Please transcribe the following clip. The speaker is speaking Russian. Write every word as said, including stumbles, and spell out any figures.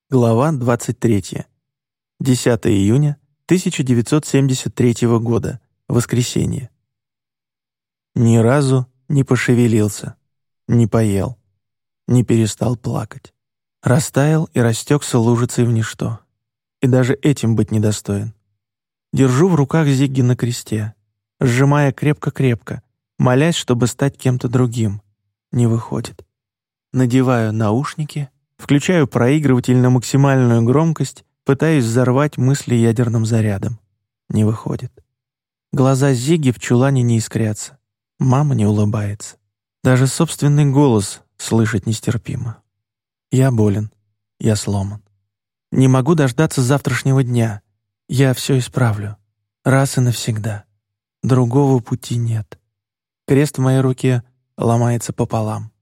Глава двадцать третья. десятое июня тысяча девятьсот семьдесят третьего года. Воскресенье. Ни разу не пошевелился, не поел, не перестал плакать. Растаял и растекся лужицей в ничто. И даже этим быть недостоин. Держу в руках Зигги на кресте, сжимая крепко-крепко, молясь, чтобы стать кем-то другим. Не выходит. Надеваю наушники, включаю проигрыватель на максимальную громкость, пытаюсь взорвать мысли ядерным зарядом. Не выходит. Глаза Зигги в чулане не искрятся. Мама не улыбается. Даже собственный голос слышать нестерпимо. Я болен. Я сломан. Не могу дождаться завтрашнего дня. Я все исправлю. Раз и навсегда. Другого пути нет. Крест в моей руке ломается пополам.